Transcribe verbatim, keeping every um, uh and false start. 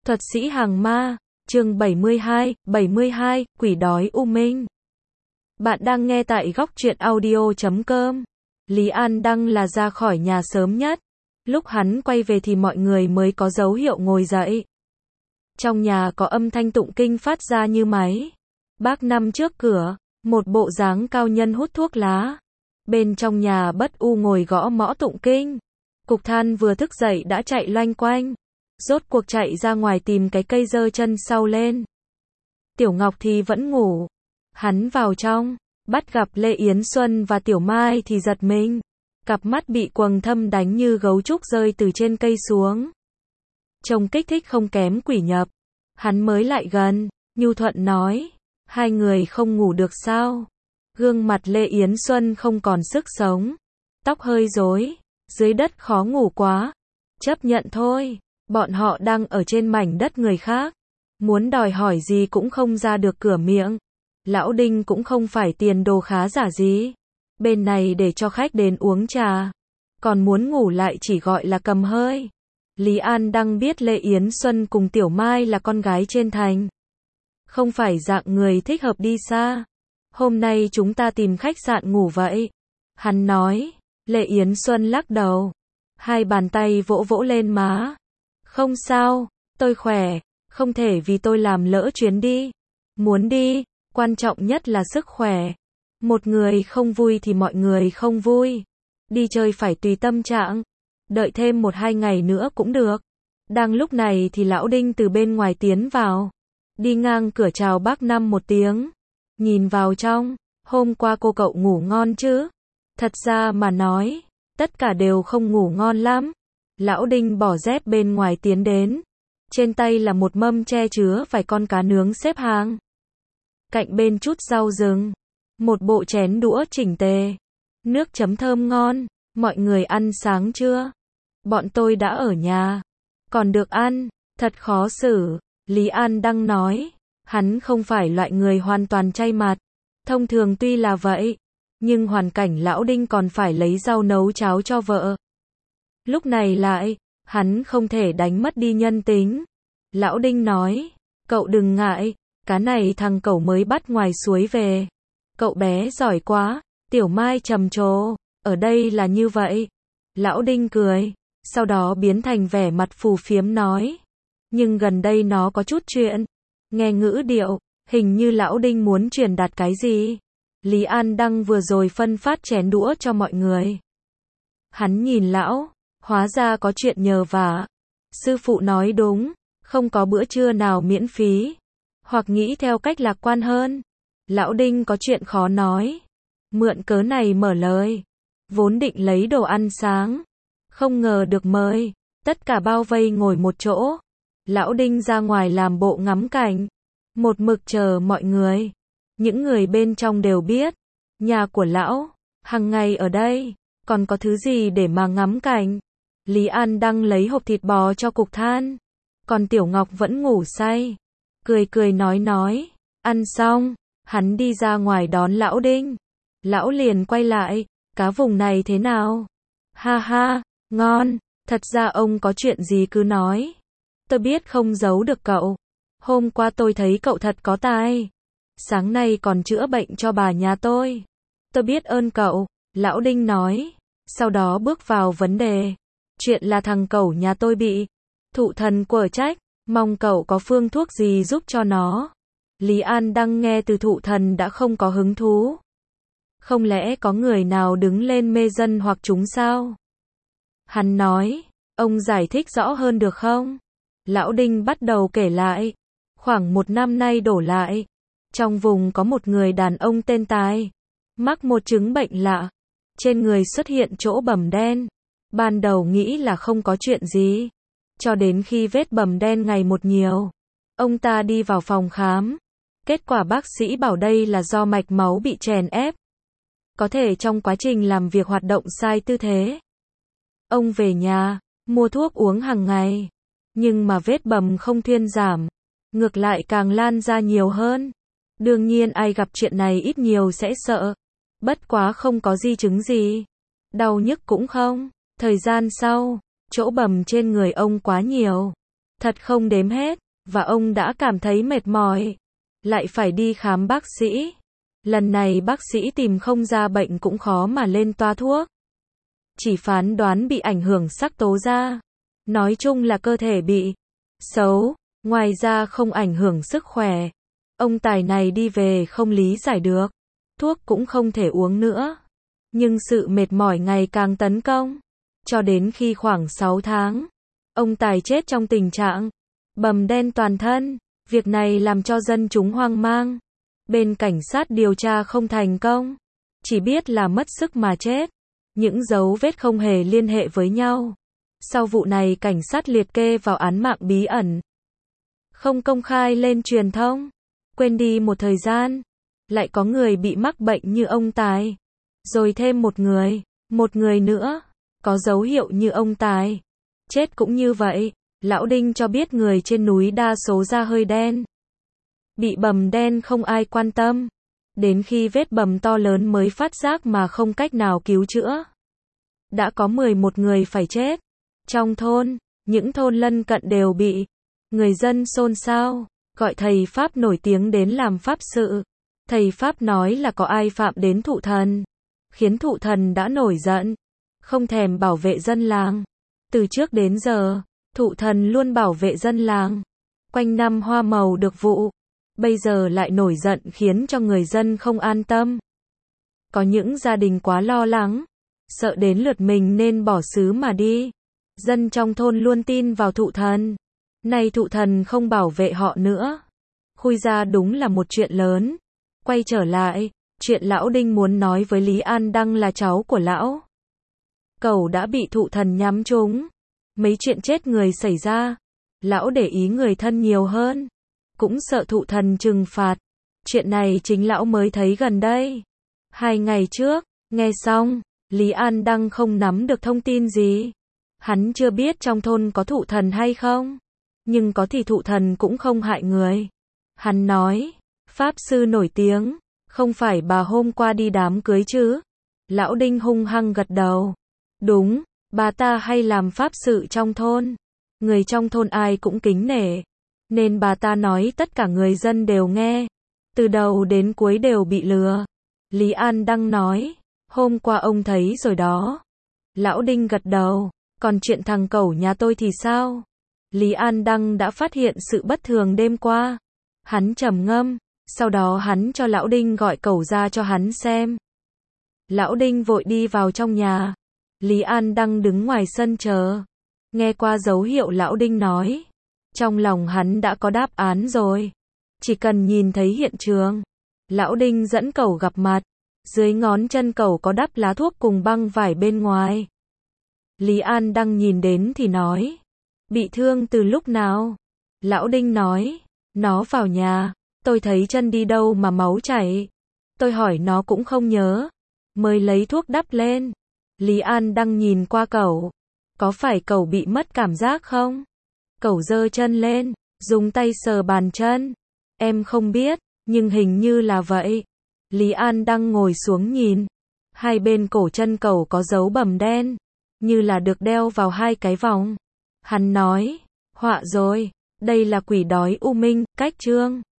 Thuật sĩ hàng ma, chương bảy mươi hai, bảy mươi hai, quỷ đói U Minh. Bạn đang nghe tại góc truyện audio chấm com. Lý An Đăng là ra khỏi nhà sớm nhất. Lúc hắn quay về thì mọi người mới có dấu hiệu ngồi dậy. Trong nhà có âm thanh tụng kinh phát ra như máy. Bác Năm trước cửa, một bộ dáng cao nhân hút thuốc lá. Bên trong nhà Bất U ngồi gõ mõ tụng kinh. Cục Than vừa thức dậy đã chạy loanh quanh. Rốt cuộc chạy ra ngoài tìm cái cây giơ chân sau lên. Tiểu Ngọc thì vẫn ngủ. Hắn vào trong, bắt gặp Lê Yến Xuân và Tiểu Mai thì giật mình. Cặp mắt bị quầng thâm đánh như gấu trúc rơi từ trên cây xuống. Trông kích thích không kém quỷ nhập. Hắn mới lại gần, nhu thuận nói, hai người không ngủ được sao? Gương mặt Lê Yến Xuân không còn sức sống. Tóc hơi rối, dưới đất khó ngủ quá. Chấp nhận thôi. Bọn họ đang ở trên mảnh đất người khác. Muốn đòi hỏi gì cũng không ra được cửa miệng. Lão Đinh cũng không phải tiền đồ khá giả gì. Bên này để cho khách đến uống trà. Còn muốn ngủ lại chỉ gọi là cầm hơi. Lý An Đăng biết Lê Yến Xuân cùng Tiểu Mai là con gái trên thành. Không phải dạng người thích hợp đi xa. Hôm nay chúng ta tìm khách sạn ngủ vậy. Hắn nói. Lê Yến Xuân lắc đầu. Hai bàn tay vỗ vỗ lên má. Không sao, tôi khỏe, không thể vì tôi làm lỡ chuyến đi. Muốn đi, quan trọng nhất là sức khỏe. Một người không vui thì mọi người không vui. Đi chơi phải tùy tâm trạng. Đợi thêm một hai ngày nữa cũng được. Đang lúc này thì Lão Đinh từ bên ngoài tiến vào. Đi ngang cửa chào bác Năm một tiếng. Nhìn vào trong, hôm qua cô cậu ngủ ngon chứ? Thật ra mà nói, tất cả đều không ngủ ngon lắm. Lão Đinh bỏ dép bên ngoài tiến đến. Trên tay là một mâm che chứa vài con cá nướng xếp hàng. Cạnh bên chút rau rừng. Một bộ chén đũa chỉnh tề. Nước chấm thơm ngon. Mọi người ăn sáng chưa? Bọn tôi đã ở nhà. Còn được ăn. Thật khó xử. Lý An Đăng nói. Hắn không phải loại người hoàn toàn chay mặt. Thông thường tuy là vậy. Nhưng hoàn cảnh Lão Đinh còn phải lấy rau nấu cháo cho vợ. Lúc này lại, hắn không thể đánh mất đi nhân tính. Lão Đinh nói, cậu đừng ngại, cá này thằng cậu mới bắt ngoài suối về. Cậu bé giỏi quá, Tiểu Mai trầm trồ, ở đây là như vậy. Lão Đinh cười, sau đó biến thành vẻ mặt phù phiếm nói. Nhưng gần đây nó có chút chuyện. Nghe ngữ điệu, hình như Lão Đinh muốn truyền đạt cái gì. Lý An Đăng vừa rồi phân phát chén đũa cho mọi người. Hắn nhìn lão. Hóa ra có chuyện nhờ vả. Sư phụ nói đúng, không có bữa trưa nào miễn phí. Hoặc nghĩ theo cách lạc quan hơn. Lão Đinh có chuyện khó nói. Mượn cớ này mở lời. Vốn định lấy đồ ăn sáng. Không ngờ được mời. Tất cả bao vây ngồi một chỗ. Lão Đinh ra ngoài làm bộ ngắm cảnh. Một mực chờ mọi người. Những người bên trong đều biết. Nhà của lão, hằng ngày ở đây. Còn có thứ gì để mà ngắm cảnh. Lý An Đăng lấy hộp thịt bò cho Cục Than. Còn Tiểu Ngọc vẫn ngủ say. Cười cười nói nói. Ăn xong, hắn đi ra ngoài đón Lão Đinh. Lão liền quay lại. Cá vùng này thế nào? Ha ha, ngon. Thật ra ông có chuyện gì cứ nói. Tôi biết không giấu được cậu. Hôm qua tôi thấy cậu thật có tài. Sáng nay còn chữa bệnh cho bà nhà tôi. Tôi biết ơn cậu. Lão Đinh nói. Sau đó bước vào vấn đề. Chuyện là thằng cẩu nhà tôi bị thụ thần quở trách, mong cậu có phương thuốc gì giúp cho nó. Lý An Đăng nghe từ thụ thần đã không có hứng thú. Không lẽ có người nào đứng lên mê dân hoặc chúng sao? Hắn nói, ông giải thích rõ hơn được không? Lão Đinh bắt đầu kể lại. Khoảng một năm nay đổ lại. Trong vùng có một người đàn ông tên Tài. Mắc một chứng bệnh lạ. Trên người xuất hiện chỗ bầm đen. Ban đầu nghĩ là không có chuyện gì. Cho đến khi vết bầm đen ngày một nhiều. Ông ta đi vào phòng khám. Kết quả bác sĩ bảo đây là do mạch máu bị chèn ép. Có thể trong quá trình làm việc hoạt động sai tư thế. Ông về nhà, mua thuốc uống hàng ngày. Nhưng mà vết bầm không thuyên giảm. Ngược lại càng lan ra nhiều hơn. Đương nhiên ai gặp chuyện này ít nhiều sẽ sợ. Bất quá không có di chứng gì. Đau nhức cũng không. Thời gian sau, chỗ bầm trên người ông quá nhiều. thật không đếm hết, và ông đã cảm thấy mệt mỏi. Lại phải đi khám bác sĩ. Lần này bác sĩ tìm không ra bệnh cũng khó mà lên toa thuốc. Chỉ phán đoán bị ảnh hưởng sắc tố da. Nói chung là cơ thể bị xấu, ngoài ra không ảnh hưởng sức khỏe. Ông Tài này đi về không lý giải được. Thuốc cũng không thể uống nữa. Nhưng sự mệt mỏi ngày càng tấn công. Cho đến khi khoảng sáu tháng, ông Tài chết trong tình trạng bầm đen toàn thân. Việc này làm cho dân chúng hoang mang. Bên cảnh sát điều tra không thành công. Chỉ biết là mất sức mà chết. Những dấu vết không hề liên hệ với nhau. Sau vụ này cảnh sát liệt kê vào án mạng bí ẩn. Không công khai lên truyền thông. Quên đi một thời gian. Lại có người bị mắc bệnh như ông Tài. Rồi thêm một người. Một người nữa. Có dấu hiệu như ông Tài. Chết cũng như vậy. Lão Đinh cho biết người trên núi đa số da hơi đen. Bị bầm đen không ai quan tâm. Đến khi vết bầm to lớn mới phát giác mà không cách nào cứu chữa. Đã có mười một người phải chết. Trong thôn, những thôn lân cận đều bị. Người dân xôn xao, gọi thầy Pháp nổi tiếng đến làm pháp sự. Thầy Pháp nói là có ai phạm đến thụ thần. Khiến thụ thần đã nổi giận. Không thèm bảo vệ dân làng. Từ trước đến giờ, thụ thần luôn bảo vệ dân làng. Quanh năm hoa màu được vụ. Bây giờ lại nổi giận khiến cho người dân không an tâm. Có những gia đình quá lo lắng. Sợ đến lượt mình nên bỏ xứ mà đi. Dân trong thôn luôn tin vào thụ thần. Nay thụ thần không bảo vệ họ nữa. Khui ra đúng là một chuyện lớn. Quay trở lại, chuyện lão Đinh muốn nói với Lý An Đăng là cháu của lão Cẩu đã bị thụ thần nhắm trúng. Mấy chuyện chết người xảy ra. Lão để ý người thân nhiều hơn. Cũng sợ thụ thần trừng phạt. Chuyện này chính lão mới thấy gần đây. Hai ngày trước, nghe xong, Lý An Đăng không nắm được thông tin gì. Hắn chưa biết trong thôn có thụ thần hay không. Nhưng có thì thụ thần cũng không hại người. Hắn nói, Pháp sư nổi tiếng, không phải bà hôm qua đi đám cưới chứ? Lão Đinh hung hăng gật đầu. Đúng, bà ta hay làm pháp sự trong thôn. Người trong thôn ai cũng kính nể. Nên bà ta nói tất cả người dân đều nghe. Từ đầu đến cuối đều bị lừa. Lý An Đăng nói, hôm qua ông thấy rồi đó. Lão Đinh gật đầu, còn chuyện thằng cẩu nhà tôi thì sao? Lý An Đăng đã phát hiện sự bất thường đêm qua. Hắn trầm ngâm, sau đó hắn cho Lão Đinh gọi cẩu ra cho hắn xem. Lão Đinh vội đi vào trong nhà. Lý An Đăng đứng ngoài sân chờ. Nghe qua dấu hiệu Lão Đinh nói. Trong lòng hắn đã có đáp án rồi. Chỉ cần nhìn thấy hiện trường. Lão Đinh dẫn cẩu gặp mặt. Dưới ngón chân cẩu có đắp lá thuốc cùng băng vải bên ngoài. Lý An Đăng nhìn đến thì nói. Bị thương từ lúc nào? Lão Đinh nói. Nó vào nhà. Tôi thấy chân đi đâu mà máu chảy. Tôi hỏi nó cũng không nhớ. Mới lấy thuốc đắp lên. Lý An Đăng nhìn qua cẩu. Có phải cẩu bị mất cảm giác không? Cẩu giơ chân lên, dùng tay sờ bàn chân. Em không biết, nhưng hình như là vậy. Lý An Đăng ngồi xuống nhìn. Hai bên cổ chân cẩu có dấu bầm đen. Như là được đeo vào hai cái vòng. Hắn nói, họa rồi, đây là quỷ đói u minh, cách trương.